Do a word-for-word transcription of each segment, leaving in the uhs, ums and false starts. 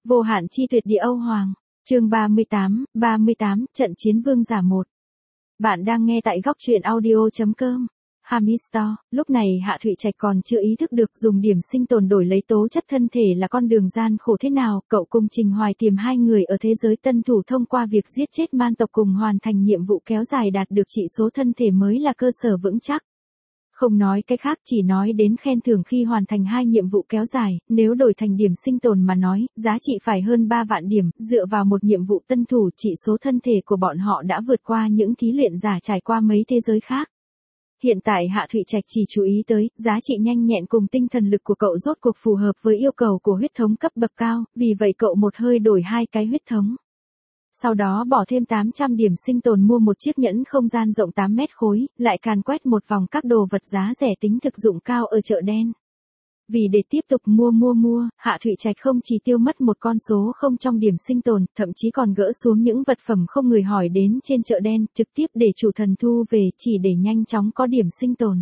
Vô hạn chi tuyệt địa Âu Hoàng. Chương ba mươi tám, ba mươi tám, trận chiến vương giả một. Bạn đang nghe tại góc truyện audio chấm com. Hamisto, lúc này Hạ Thụy Trạch còn chưa ý thức được dùng điểm sinh tồn đổi lấy tố chất thân thể là con đường gian khổ thế nào, cậu cùng Trình Hoài Tiềm hai người ở thế giới tân thủ thông qua việc giết chết man tộc cùng hoàn thành nhiệm vụ kéo dài đạt được trị số thân thể mới là cơ sở vững chắc. Không nói cái khác, chỉ nói đến khen thưởng khi hoàn thành hai nhiệm vụ kéo dài, nếu đổi thành điểm sinh tồn mà nói, giá trị phải hơn ba vạn điểm, dựa vào một nhiệm vụ tân thủ, trị số thân thể của bọn họ đã vượt qua những thí luyện giả trải qua mấy thế giới khác. Hiện tại Hạ Thụy Trạch chỉ chú ý tới, giá trị nhanh nhẹn cùng tinh thần lực của cậu rốt cuộc phù hợp với yêu cầu của huyết thống cấp bậc cao, vì vậy cậu một hơi đổi hai cái huyết thống. Sau đó bỏ thêm tám trăm điểm sinh tồn mua một chiếc nhẫn không gian rộng tám mét khối, lại càn quét một vòng các đồ vật giá rẻ tính thực dụng cao ở chợ đen. Vì để tiếp tục mua mua mua, Hạ Thụy Trạch không chỉ tiêu mất một con số không trong điểm sinh tồn, thậm chí còn gỡ xuống những vật phẩm không người hỏi đến trên chợ đen, trực tiếp để chủ thần thu về chỉ để nhanh chóng có điểm sinh tồn.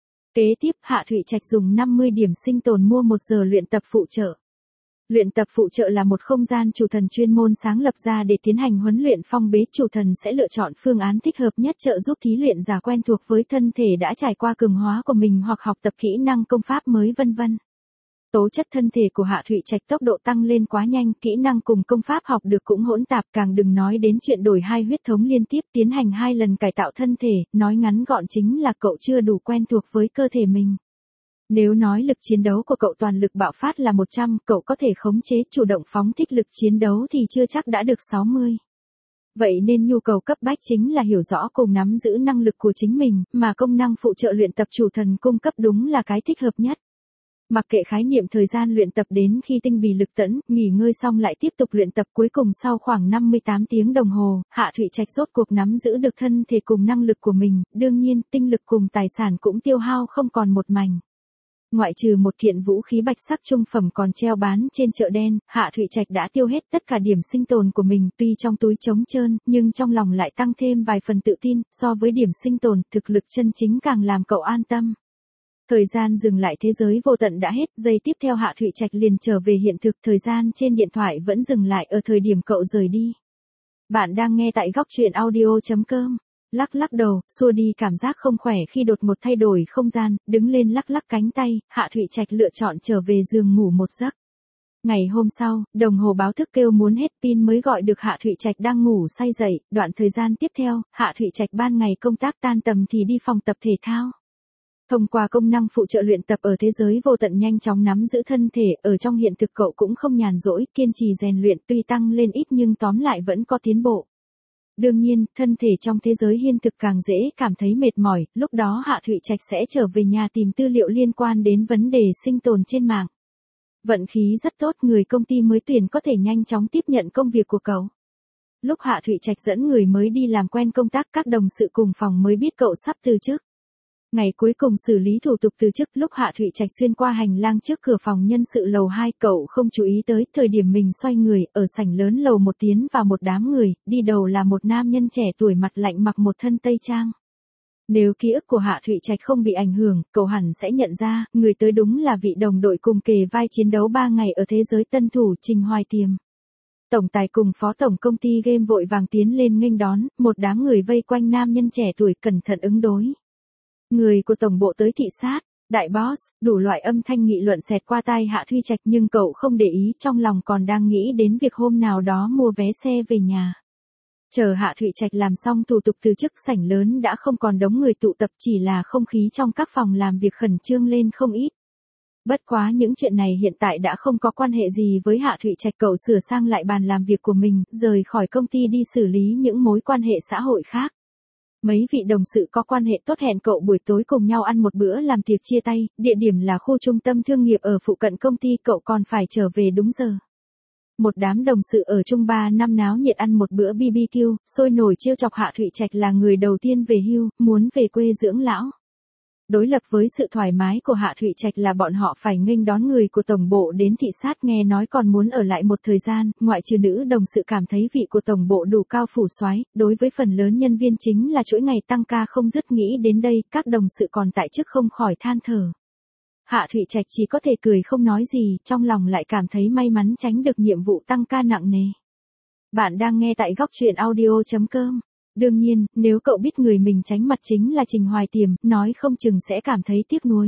Kế tiếp, Hạ Thụy Trạch dùng năm mươi điểm sinh tồn mua một giờ luyện tập phụ trợ. Luyện tập phụ trợ là một không gian chủ thần chuyên môn sáng lập ra để tiến hành huấn luyện phong bế, chủ thần sẽ lựa chọn phương án thích hợp nhất trợ giúp thí luyện giả quen thuộc với thân thể đã trải qua cường hóa của mình hoặc học tập kỹ năng công pháp mới vân vân. Tố chất thân thể của Hạ Thụy Trạch tốc độ tăng lên quá nhanh, kỹ năng cùng công pháp học được cũng hỗn tạp, càng đừng nói đến chuyện đổi hai huyết thống liên tiếp tiến hành hai lần cải tạo thân thể, nói ngắn gọn chính là cậu chưa đủ quen thuộc với cơ thể mình. Nếu nói lực chiến đấu của cậu toàn lực bạo phát là một trăm, cậu có thể khống chế chủ động phóng thích lực chiến đấu thì chưa chắc đã được sáu mươi. Vậy nên nhu cầu cấp bách chính là hiểu rõ cùng nắm giữ năng lực của chính mình, mà công năng phụ trợ luyện tập chủ thần cung cấp đúng là cái thích hợp nhất. Mặc kệ khái niệm thời gian luyện tập đến khi tinh bì lực tẫn, nghỉ ngơi xong lại tiếp tục luyện tập, cuối cùng sau khoảng năm mươi tám tiếng đồng hồ, Hạ Thụy Trạch rốt cuộc nắm giữ được thân thể cùng năng lực của mình, đương nhiên tinh lực cùng tài sản cũng tiêu hao không còn một mảnh. Ngoại trừ một kiện vũ khí bạch sắc trung phẩm còn treo bán trên chợ đen, Hạ Thụy Trạch đã tiêu hết tất cả điểm sinh tồn của mình, tuy trong túi trống trơn, nhưng trong lòng lại tăng thêm vài phần tự tin, so với điểm sinh tồn, thực lực chân chính càng làm cậu an tâm. Thời gian dừng lại thế giới vô tận đã hết, giây tiếp theo Hạ Thụy Trạch liền trở về hiện thực, thời gian trên điện thoại vẫn dừng lại ở thời điểm cậu rời đi. Bạn đang nghe tại góc truyện audio chấm com. Lắc lắc đầu, xua đi cảm giác không khỏe khi đột một thay đổi không gian, đứng lên lắc lắc cánh tay, Hạ Thụy Trạch lựa chọn trở về giường ngủ một giấc. Ngày hôm sau, đồng hồ báo thức kêu muốn hết pin mới gọi được Hạ Thụy Trạch đang ngủ say dậy, đoạn thời gian tiếp theo, Hạ Thụy Trạch ban ngày công tác tan tầm thì đi phòng tập thể thao. Thông qua công năng phụ trợ luyện tập ở thế giới vô tận nhanh chóng nắm giữ thân thể, ở trong hiện thực cậu cũng không nhàn rỗi, kiên trì rèn luyện, tuy tăng lên ít nhưng tóm lại vẫn có tiến bộ. Đương nhiên, thân thể trong thế giới hiện thực càng dễ cảm thấy mệt mỏi, lúc đó Hạ Thụy Trạch sẽ trở về nhà tìm tư liệu liên quan đến vấn đề sinh tồn trên mạng. Vận khí rất tốt, người công ty mới tuyển có thể nhanh chóng tiếp nhận công việc của cậu. Lúc Hạ Thụy Trạch dẫn người mới đi làm quen công tác, các đồng sự cùng phòng mới biết cậu sắp từ chức. Ngày cuối cùng xử lý thủ tục từ chức, lúc Hạ Thụy Trạch xuyên qua hành lang trước cửa phòng nhân sự lầu hai, cậu không chú ý tới, thời điểm mình xoay người, ở sảnh lớn lầu một tiến vào một đám người, đi đầu là một nam nhân trẻ tuổi mặt lạnh mặc một thân tây trang. Nếu ký ức của Hạ Thụy Trạch không bị ảnh hưởng, cậu hẳn sẽ nhận ra, người tới đúng là vị đồng đội cùng kề vai chiến đấu ba ngày ở thế giới tân thủ, Trình Hoài Tiềm. Tổng tài cùng phó tổng công ty game vội vàng tiến lên nghênh đón, một đám người vây quanh nam nhân trẻ tuổi cẩn thận ứng đối. Người của tổng bộ tới thị sát, đại boss, đủ loại âm thanh nghị luận xẹt qua tai Hạ Thụy Trạch, nhưng cậu không để ý, trong lòng còn đang nghĩ đến việc hôm nào đó mua vé xe về nhà. Chờ Hạ Thụy Trạch làm xong thủ tục từ chức, sảnh lớn đã không còn đống người tụ tập, chỉ là không khí trong các phòng làm việc khẩn trương lên không ít. Bất quá những chuyện này hiện tại đã không có quan hệ gì với Hạ Thụy Trạch, cậu sửa sang lại bàn làm việc của mình, rời khỏi công ty đi xử lý những mối quan hệ xã hội khác. Mấy vị đồng sự có quan hệ tốt hẹn cậu buổi tối cùng nhau ăn một bữa làm tiệc chia tay, địa điểm là khu trung tâm thương nghiệp ở phụ cận công ty, cậu còn phải trở về đúng giờ. Một đám đồng sự ở chung ba năm náo nhiệt ăn một bữa bê bê kiu, sôi nổi trêu chọc Hạ Thụy Trạch là người đầu tiên về hưu, muốn về quê dưỡng lão. Đối lập với sự thoải mái của Hạ Thụy Trạch là bọn họ phải nghênh đón người của tổng bộ đến thị sát, nghe nói còn muốn ở lại một thời gian, ngoại trừ nữ đồng sự cảm thấy vị của tổng bộ đủ cao phủ soái, đối với phần lớn nhân viên chính là chuỗi ngày tăng ca không dứt, nghĩ đến đây, các đồng sự còn tại chức không khỏi than thở. Hạ Thụy Trạch chỉ có thể cười không nói gì, trong lòng lại cảm thấy may mắn tránh được nhiệm vụ tăng ca nặng nề. Bạn đang nghe tại góc truyện audio chấm com. Đương nhiên, nếu cậu biết người mình tránh mặt chính là Trình Hoài Tiềm, nói không chừng sẽ cảm thấy tiếc nuối.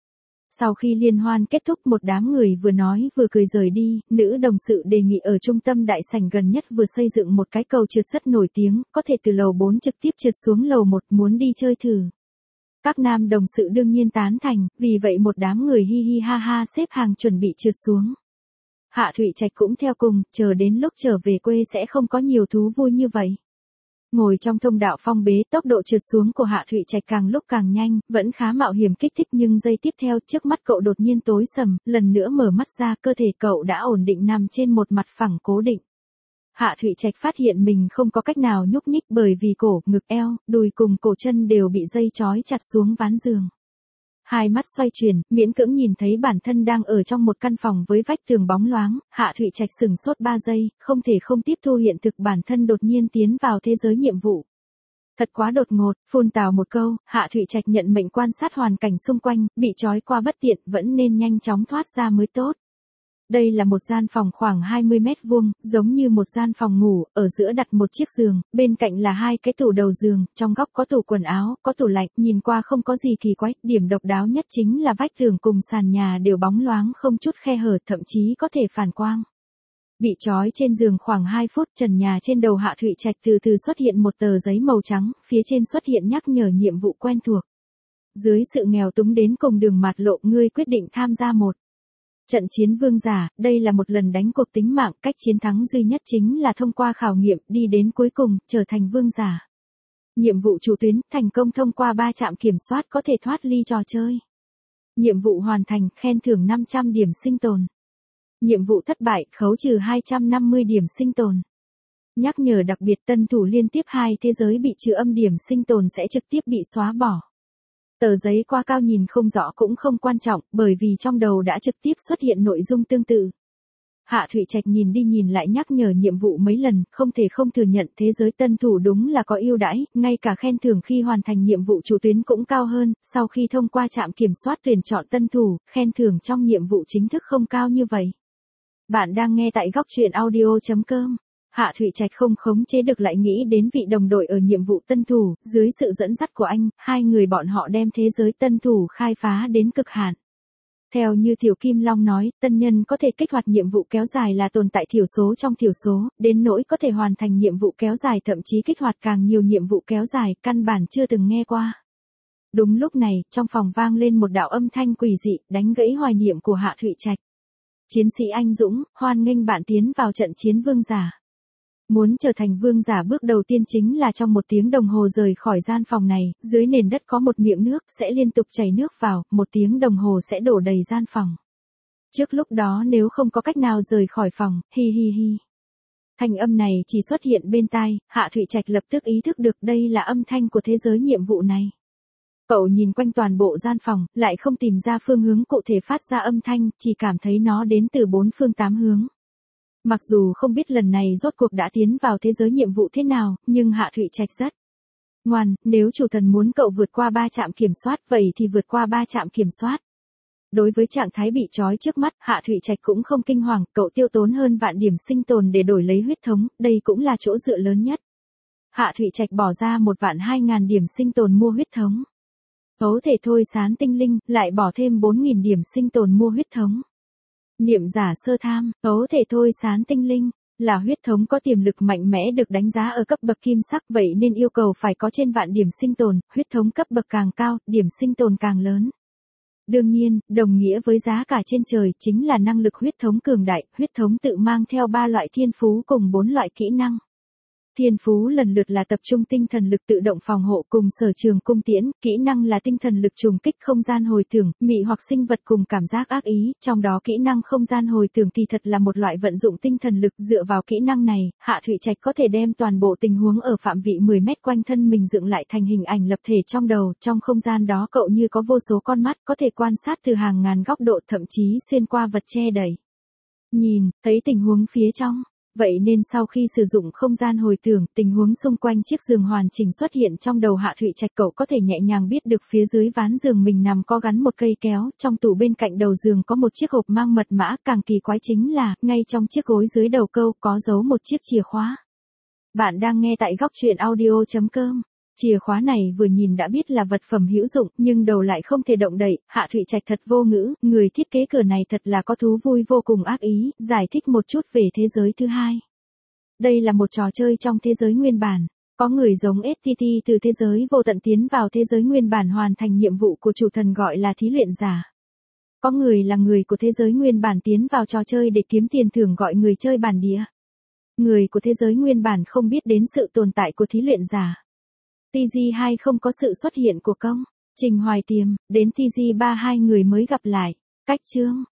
Sau khi liên hoan kết thúc, một đám người vừa nói vừa cười rời đi, nữ đồng sự đề nghị ở trung tâm đại sảnh gần nhất vừa xây dựng một cái cầu trượt rất nổi tiếng, có thể từ lầu bốn trực tiếp trượt xuống lầu một, muốn đi chơi thử. Các nam đồng sự đương nhiên tán thành, vì vậy một đám người hi hi ha ha xếp hàng chuẩn bị trượt xuống. Hạ Thụy Trạch cũng theo cùng, chờ đến lúc trở về quê sẽ không có nhiều thú vui như vậy. Ngồi trong thông đạo phong bế, tốc độ trượt xuống của Hạ Thụy Trạch càng lúc càng nhanh, vẫn khá mạo hiểm kích thích, nhưng giây tiếp theo trước mắt cậu đột nhiên tối sầm, lần nữa mở mắt ra, cơ thể cậu đã ổn định nằm trên một mặt phẳng cố định. Hạ Thụy Trạch phát hiện mình không có cách nào nhúc nhích bởi vì cổ, ngực, eo, đùi cùng cổ chân đều bị dây trói chặt xuống ván giường. Hai mắt xoay chuyển, miễn cưỡng nhìn thấy bản thân đang ở trong một căn phòng với vách tường bóng loáng, Hạ Thụy Trạch sửng sốt ba giây, không thể không tiếp thu hiện thực bản thân đột nhiên tiến vào thế giới nhiệm vụ. Thật quá đột ngột, phun tào một câu, Hạ Thụy Trạch nhận mệnh quan sát hoàn cảnh xung quanh, bị trói qua bất tiện, vẫn nên nhanh chóng thoát ra mới tốt. Đây là một gian phòng khoảng hai mươi mét vuông, giống như một gian phòng ngủ, ở giữa đặt một chiếc giường, bên cạnh là hai cái tủ đầu giường, trong góc có tủ quần áo, có tủ lạnh, nhìn qua không có gì kỳ quái, điểm độc đáo nhất chính là vách tường cùng sàn nhà đều bóng loáng không chút khe hở, thậm chí có thể phản quang. Bị trói trên giường khoảng hai phút, trần nhà trên đầu Hạ Thụy Trạch từ từ xuất hiện một tờ giấy màu trắng, phía trên xuất hiện nhắc nhở nhiệm vụ quen thuộc. Dưới sự nghèo túng đến cùng đường mạt lộ, ngươi quyết định tham gia một trận chiến vương giả, đây là một lần đánh cuộc tính mạng, cách chiến thắng duy nhất chính là thông qua khảo nghiệm, đi đến cuối cùng, trở thành vương giả. Nhiệm vụ chủ tuyến, thành công thông qua ba trạm kiểm soát có thể thoát ly trò chơi. Nhiệm vụ hoàn thành, khen thưởng năm trăm điểm sinh tồn. Nhiệm vụ thất bại, khấu trừ hai trăm năm mươi điểm sinh tồn. Nhắc nhở đặc biệt, tân thủ liên tiếp hai thế giới bị trừ âm điểm sinh tồn sẽ trực tiếp bị xóa bỏ. Tờ giấy qua cao nhìn không rõ cũng không quan trọng, bởi vì trong đầu đã trực tiếp xuất hiện nội dung tương tự. Hạ Thụy Trạch nhìn đi nhìn lại nhắc nhở nhiệm vụ mấy lần, không thể không thừa nhận thế giới tân thủ đúng là có ưu đãi, ngay cả khen thưởng khi hoàn thành nhiệm vụ chủ tuyến cũng cao hơn, sau khi thông qua trạm kiểm soát tuyển chọn tân thủ, khen thưởng trong nhiệm vụ chính thức không cao như vậy. Bạn đang nghe tại góc truyện audio chấm com. Hạ Thụy Trạch không khống chế được lại nghĩ đến vị đồng đội ở nhiệm vụ tân thủ, dưới sự dẫn dắt của anh, hai người bọn họ đem thế giới tân thủ khai phá đến cực hạn. Theo như Tiểu Kim Long nói, tân nhân có thể kích hoạt nhiệm vụ kéo dài là tồn tại thiểu số trong thiểu số, đến nỗi có thể hoàn thành nhiệm vụ kéo dài thậm chí kích hoạt càng nhiều nhiệm vụ kéo dài, căn bản chưa từng nghe qua. Đúng lúc này, trong phòng vang lên một đạo âm thanh quỷ dị, đánh gãy hoài niệm của Hạ Thụy Trạch. Chiến sĩ anh dũng, hoan nghênh bạn tiến vào trận chiến vương giả. Muốn trở thành vương giả bước đầu tiên chính là trong một tiếng đồng hồ rời khỏi gian phòng này, dưới nền đất có một miệng nước, sẽ liên tục chảy nước vào, một tiếng đồng hồ sẽ đổ đầy gian phòng. Trước lúc đó nếu không có cách nào rời khỏi phòng, hi hi hi. Thanh âm này chỉ xuất hiện bên tai, Hạ Thụy Trạch lập tức ý thức được đây là âm thanh của thế giới nhiệm vụ này. Cậu nhìn quanh toàn bộ gian phòng, lại không tìm ra phương hướng cụ thể phát ra âm thanh, chỉ cảm thấy nó đến từ bốn phương tám hướng. Mặc dù không biết lần này rốt cuộc đã tiến vào thế giới nhiệm vụ thế nào, nhưng Hạ Thụy Trạch rất ngoan, nếu chủ thần muốn cậu vượt qua ba trạm kiểm soát vậy thì vượt qua ba trạm kiểm soát. Đối với trạng thái bị trói trước mắt, Hạ Thụy Trạch cũng không kinh hoàng, cậu tiêu tốn hơn vạn điểm sinh tồn để đổi lấy huyết thống, đây cũng là chỗ dựa lớn nhất. Hạ Thụy Trạch bỏ ra một vạn hai ngàn điểm sinh tồn mua huyết thống. Ấu thể thôi sán tinh linh, lại bỏ thêm bốn nghìn điểm sinh tồn mua huyết thống. Niệm giả sơ tham, ấu thể thôi sán tinh linh, là huyết thống có tiềm lực mạnh mẽ được đánh giá ở cấp bậc kim sắc, vậy nên yêu cầu phải có trên vạn điểm sinh tồn, huyết thống cấp bậc càng cao, điểm sinh tồn càng lớn. Đương nhiên, đồng nghĩa với giá cả trên trời chính là năng lực huyết thống cường đại, huyết thống tự mang theo ba loại thiên phú cùng bốn loại kỹ năng. Thiên phú lần lượt là tập trung tinh thần lực tự động phòng hộ cùng sở trường cung tiễn, kỹ năng là tinh thần lực trùng kích không gian hồi tưởng, mị hoặc sinh vật cùng cảm giác ác ý, trong đó kỹ năng không gian hồi tưởng kỳ thật là một loại vận dụng tinh thần lực, dựa vào kỹ năng này, Hạ Thụy Trạch có thể đem toàn bộ tình huống ở phạm vị mười mét quanh thân mình dựng lại thành hình ảnh lập thể trong đầu, trong không gian đó cậu như có vô số con mắt, có thể quan sát từ hàng ngàn góc độ, thậm chí xuyên qua vật che đậy. Nhìn, thấy tình huống phía trong. Vậy nên sau khi sử dụng không gian hồi tưởng, tình huống xung quanh chiếc giường hoàn chỉnh xuất hiện trong đầu Hạ Thụy Trạch, cậu có thể nhẹ nhàng biết được phía dưới ván giường mình nằm có gắn một cây kéo, trong tủ bên cạnh đầu giường có một chiếc hộp mang mật mã, càng kỳ quái chính là, ngay trong chiếc gối dưới đầu câu có giấu một chiếc chìa khóa. Bạn đang nghe tại góc truyện audio chấm com. Chìa khóa này vừa nhìn đã biết là vật phẩm hữu dụng, nhưng đầu lại không thể động đậy, Hạ Thụy Trạch thật vô ngữ, người thiết kế cửa này thật là có thú vui vô cùng ác ý, giải thích một chút về thế giới thứ hai. Đây là một trò chơi trong thế giới nguyên bản. Có người giống ét tê tê từ thế giới vô tận tiến vào thế giới nguyên bản hoàn thành nhiệm vụ của chủ thần gọi là thí luyện giả. Có người là người của thế giới nguyên bản tiến vào trò chơi để kiếm tiền thưởng gọi người chơi bản địa. Người của thế giới nguyên bản không biết đến sự tồn tại của thí luyện giả. tê giê hai không có sự xuất hiện của công, Trình Hoài Tiềm, đến tê giê ba hai người mới gặp lại. Cách chương,